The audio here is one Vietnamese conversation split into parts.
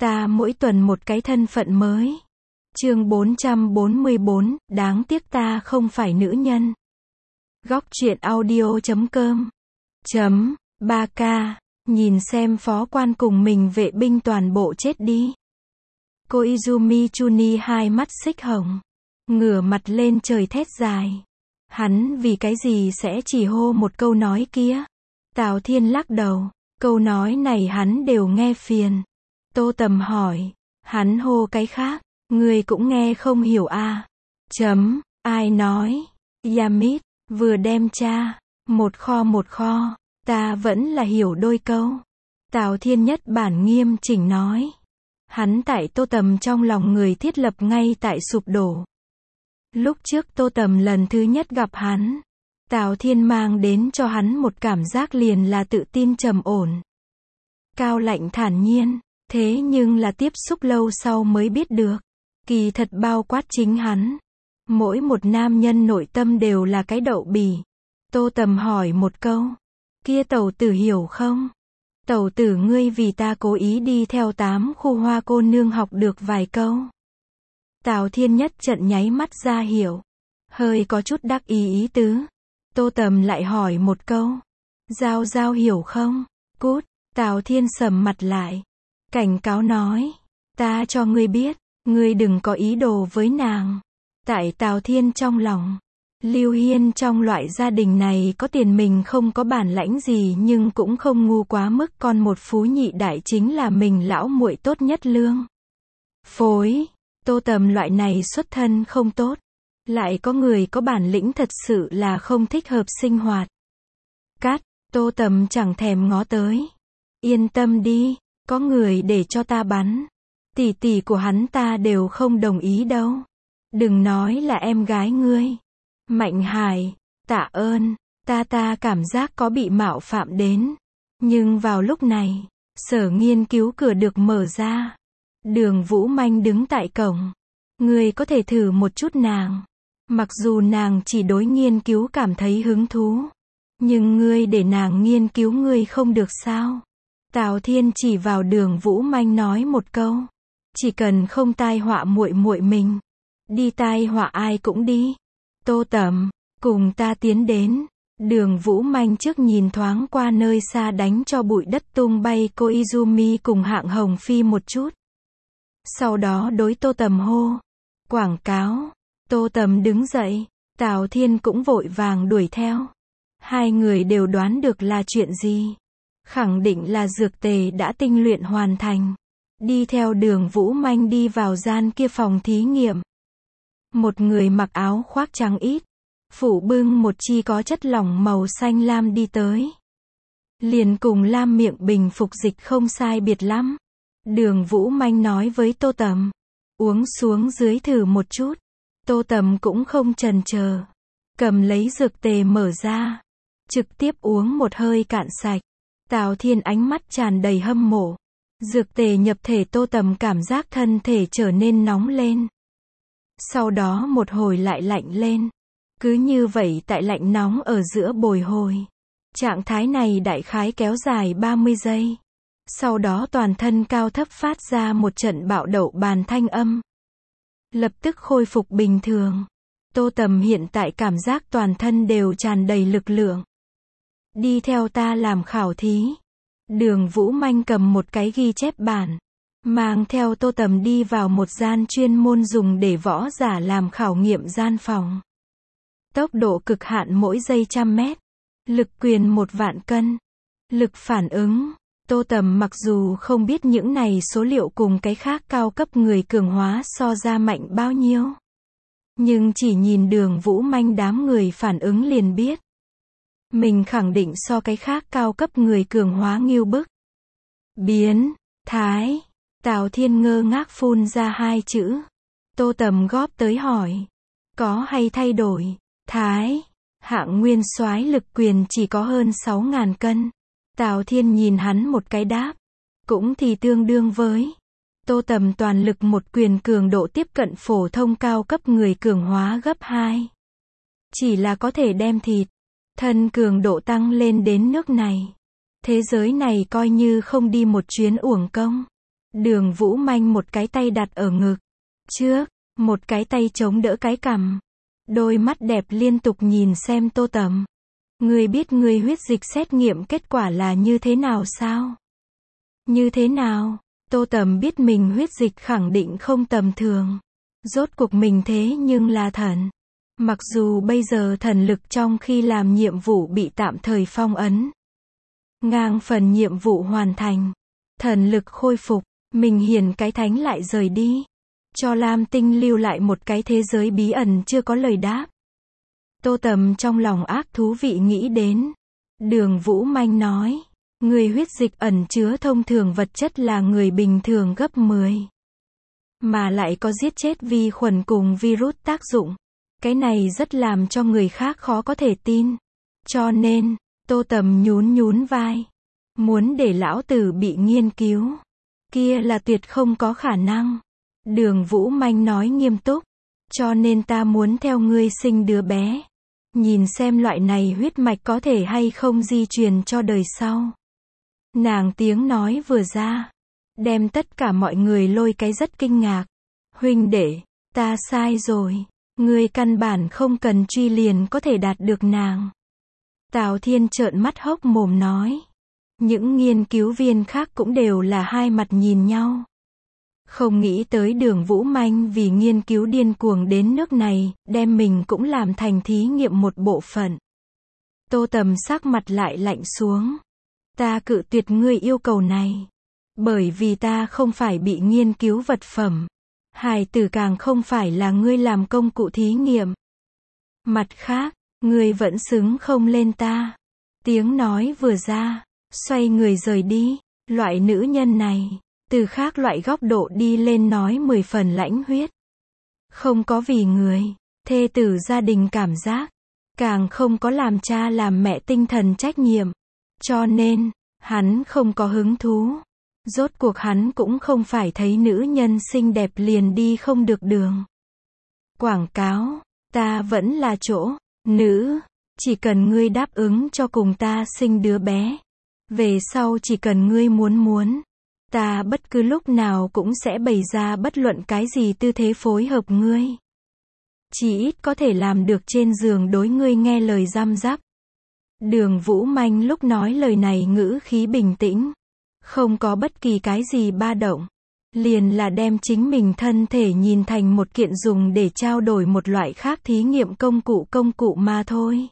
Ta mỗi tuần một cái thân phận mới. Chương 444, đáng tiếc ta không phải nữ nhân. Góc truyện audio.com 3K, nhìn xem phó quan cùng mình vệ binh toàn bộ chết đi. Koizumi Chuni hai mắt xích hồng, ngửa mặt lên trời thét dài. Hắn vì cái gì sẽ chỉ hô một câu nói kia? Tào Thiên lắc đầu, câu nói này hắn đều nghe phiền. Tô Tầm hỏi, hắn hô cái khác, người cũng nghe không hiểu à? Ai nói? Yamit, vừa đem tra, một kho, ta vẫn là hiểu đôi câu. Tào Thiên nhất bản nghiêm chỉnh nói. Hắn tại Tô Tầm trong lòng người thiết lập ngay tại sụp đổ. Lúc trước Tô Tầm lần thứ nhất gặp hắn, Tào Thiên mang đến cho hắn một cảm giác liền là tự tin trầm ổn, cao lạnh thản nhiên. Thế nhưng là tiếp xúc lâu sau mới biết được, kỳ thật bao quát chính hắn, mỗi một nam nhân nội tâm đều là cái đậu bỉ. Tô Tầm hỏi một câu, kia tẩu tử hiểu không? Tẩu tử ngươi vì ta cố ý đi theo 8 khu hoa cô nương học được vài câu. Tào Thiên nhất trận nháy mắt ra hiểu, hơi có chút đắc ý tứ. Tô Tầm lại hỏi một câu, Giao Giao hiểu không? Cút. Tào Thiên sầm mặt lại, cảnh cáo nói, ta cho ngươi biết, ngươi đừng có ý đồ với nàng. Tại Tào Thiên trong lòng, Lưu Hiên trong loại gia đình này có tiền mình không có bản lãnh gì nhưng cũng không ngu quá mức, con một phú nhị đại chính là mình lão muội tốt nhất lương phối. Tô Tầm loại này xuất thân không tốt, lại có người có bản lĩnh thật sự là không thích hợp sinh hoạt. Cát, Tô Tầm chẳng thèm ngó tới. Yên tâm đi, có người để cho ta bắn. Tỷ tỷ của hắn ta đều không đồng ý đâu. Đừng nói là em gái ngươi. Mạnh Hải, tạ ơn, ta cảm giác có bị mạo phạm đến. Nhưng vào lúc này, sở nghiên cứu cửa được mở ra. Đường Vũ Manh đứng tại cổng. Ngươi có thể thử một chút nàng. Mặc dù nàng chỉ đối nghiên cứu cảm thấy hứng thú, nhưng ngươi để nàng nghiên cứu ngươi không được sao? Tào Thiên chỉ vào Đường Vũ Manh nói một câu, chỉ cần không tai họa muội muội mình, đi tai họa ai cũng đi. Tô Tầm, cùng ta tiến đến. Đường Vũ Manh trước nhìn thoáng qua nơi xa đánh cho bụi đất tung bay Koizumi cùng Hạng Hồng Phi một chút. Sau đó đối Tô Tầm hô, quảng cáo. Tô Tầm đứng dậy, Tào Thiên cũng vội vàng đuổi theo. Hai người đều đoán được là chuyện gì. Khẳng định là dược tề đã tinh luyện hoàn thành. Đi theo Đường Vũ Manh đi vào gian kia phòng thí nghiệm. Một người mặc áo khoác trắng ít, phủ bưng một chi có chất lỏng màu xanh lam đi tới. Liền cùng lam miệng bình phục dịch không sai biệt lắm. Đường Vũ Manh nói với Tô Tầm, uống xuống dưới thử một chút. Tô Tầm cũng không chần chờ, cầm lấy dược tề mở ra, trực tiếp uống một hơi cạn sạch. Tào Thiên ánh mắt tràn đầy hâm mộ. Dược tề nhập thể Tô Tầm cảm giác thân thể trở nên nóng lên. Sau đó một hồi lại lạnh lên. Cứ như vậy tại lạnh nóng ở giữa bồi hồi. Trạng thái này đại khái kéo dài 30 giây. Sau đó toàn thân cao thấp phát ra một trận bạo đậu bàn thanh âm. Lập tức khôi phục bình thường. Tô Tầm hiện tại cảm giác toàn thân đều tràn đầy lực lượng. Đi theo ta làm khảo thí. Đường Vũ Manh cầm một cái ghi chép bản, mang theo Tô Tầm đi vào một gian chuyên môn dùng để võ giả làm khảo nghiệm gian phòng. Tốc độ cực hạn mỗi giây 100 mét. Lực quyền 1.000.000 cân. Lực phản ứng. Tô Tầm mặc dù không biết những này số liệu cùng cái khác cao cấp người cường hóa so ra mạnh bao nhiêu, nhưng chỉ nhìn Đường Vũ Manh đám người phản ứng liền biết. Mình khẳng định so cái khác cao cấp người cường hóa nghiêu bức. Biến thái. Tào Thiên ngơ ngác phun ra hai chữ. Tô Tầm góp tới hỏi, có hay thay đổi? Thái. Hạng nguyên soái lực quyền chỉ có hơn 6.000 cân. Tào Thiên nhìn hắn một cái đáp, cũng thì tương đương với Tô Tầm toàn lực một quyền cường độ tiếp cận phổ thông cao cấp người cường hóa gấp 2. Chỉ là có thể đem thịt thân cường độ tăng lên đến nước này. Thế giới này coi như không đi một chuyến uổng công. Đường Vũ Manh một cái tay đặt ở ngực trước, một cái tay chống đỡ cái cằm. Đôi mắt đẹp liên tục nhìn xem Tô Tầm. Ngươi biết ngươi huyết dịch xét nghiệm kết quả là như thế nào sao? Như thế nào? Tô Tầm biết mình huyết dịch khẳng định không tầm thường. Rốt cuộc mình thế nhưng là thần. Mặc dù bây giờ thần lực trong khi làm nhiệm vụ bị tạm thời phong ấn. Ngang phần nhiệm vụ hoàn thành. Thần lực khôi phục, mình hiển cái thánh lại rời đi. Cho Lam Tinh lưu lại một cái thế giới bí ẩn chưa có lời đáp. Tô Tầm trong lòng ác thú vị nghĩ đến. Đường Vũ Manh nói, người huyết dịch ẩn chứa thông thường vật chất là người bình thường gấp 10. Mà lại có giết chết vi khuẩn cùng virus tác dụng. Cái này rất làm cho người khác khó có thể tin. Cho nên, Tô Tầm nhún nhún vai. Muốn để lão tử bị nghiên cứu. Kia là tuyệt không có khả năng. Đường Vũ Manh nói nghiêm túc. Cho nên ta muốn theo ngươi sinh đứa bé. Nhìn xem loại này huyết mạch có thể hay không di truyền cho đời sau. Nàng tiếng nói vừa ra. Đem tất cả mọi người lôi cái rất kinh ngạc. Huynh đệ, ta sai rồi. Ngươi căn bản không cần truy liền có thể đạt được nàng. Tào Thiên trợn mắt hốc mồm nói. Những nghiên cứu viên khác cũng đều là hai mặt nhìn nhau. Không nghĩ tới Đường Vũ Manh vì nghiên cứu điên cuồng đến nước này, đem mình cũng làm thành thí nghiệm một bộ phận. Tô Tầm sắc mặt lại lạnh xuống. Ta cự tuyệt ngươi yêu cầu này. Bởi vì ta không phải bị nghiên cứu vật phẩm. Hài tử càng không phải là ngươi làm công cụ thí nghiệm. Mặt khác, ngươi vẫn xứng không lên ta. Tiếng nói vừa ra, xoay người rời đi. Loại nữ nhân này, từ khác loại góc độ đi lên nói 10 phần lãnh huyết. Không có vì người, thê tử gia đình cảm giác. Càng không có làm cha làm mẹ tinh thần trách nhiệm. Cho nên, hắn không có hứng thú. Rốt cuộc hắn cũng không phải thấy nữ nhân xinh đẹp liền đi không được đường. Quảng cáo, ta vẫn là chỗ, nữ, chỉ cần ngươi đáp ứng cho cùng ta sinh đứa bé. Về sau chỉ cần ngươi muốn, ta bất cứ lúc nào cũng sẽ bày ra bất luận cái gì tư thế phối hợp ngươi. Chỉ ít có thể làm được trên giường đối ngươi nghe lời răm rắp. Đường Vũ Manh lúc nói lời này ngữ khí bình tĩnh. Không có bất kỳ cái gì ba động. Liền là đem chính mình thân thể nhìn thành một kiện dùng để trao đổi một loại khác thí nghiệm công cụ mà thôi.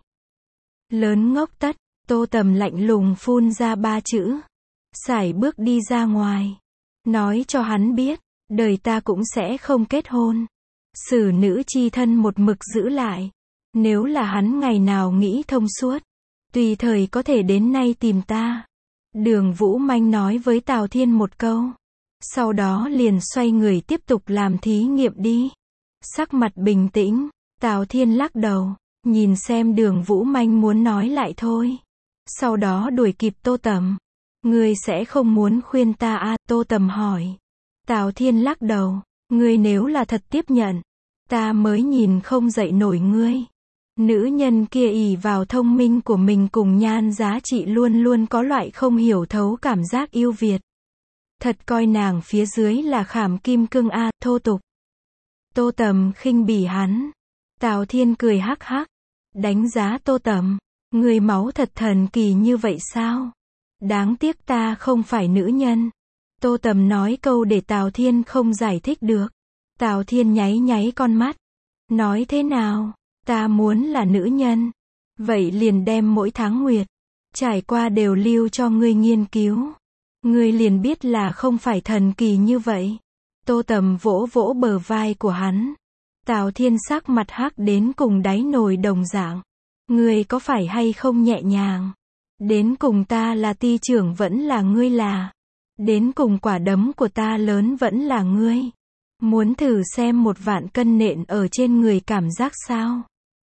Lớn ngốc tất, Tô Tầm lạnh lùng phun ra 3 chữ. Sải bước đi ra ngoài. Nói cho hắn biết, đời ta cũng sẽ không kết hôn. Xử nữ chi thân một mực giữ lại. Nếu là hắn ngày nào nghĩ thông suốt, tùy thời có thể đến nay tìm ta. Đường Vũ Manh nói với Tào Thiên một câu. Sau đó liền xoay người tiếp tục làm thí nghiệm đi. Sắc mặt bình tĩnh, Tào Thiên lắc đầu, nhìn xem Đường Vũ Manh muốn nói lại thôi. Sau đó đuổi kịp Tô Tầm. Ngươi sẽ không muốn khuyên ta à? Tô Tầm hỏi. Tào Thiên lắc đầu, ngươi nếu là thật tiếp nhận, ta mới nhìn không dậy nổi ngươi. Nữ nhân kia ỷ vào thông minh của mình cùng nhan giá trị luôn luôn có loại không hiểu thấu cảm giác yêu Việt. Thật coi nàng phía dưới là khảm kim cương a, thô tục. Tô Tầm khinh bỉ hắn. Tào Thiên cười hắc hắc. Đánh giá Tô Tầm. Người máu thật thần kỳ như vậy sao? Đáng tiếc ta không phải nữ nhân. Tô Tầm nói câu để Tào Thiên không giải thích được. Tào Thiên nháy nháy con mắt. Nói thế nào? Ta muốn là nữ nhân. Vậy liền đem mỗi tháng nguyệt trải qua đều lưu cho ngươi nghiên cứu. Ngươi liền biết là không phải thần kỳ như vậy. Tô Tầm vỗ vỗ bờ vai của hắn. Tào Thiên sắc mặt hắc đến cùng đáy nồi đồng dạng. Ngươi có phải hay không nhẹ nhàng? Đến cùng ta là ty trưởng vẫn là ngươi là. Đến cùng quả đấm của ta lớn vẫn là ngươi. Muốn thử xem 1.000 cân nện ở trên người cảm giác sao?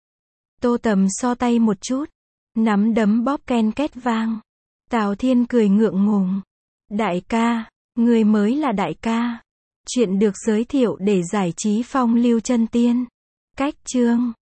Tô Tầm so tay một chút. Nắm đấm bóp ken két vang. Tào Thiên cười ngượng ngùng. Đại ca, người mới là đại ca. Chuyện được giới thiệu để giải trí phong lưu chân tiên. Cách chương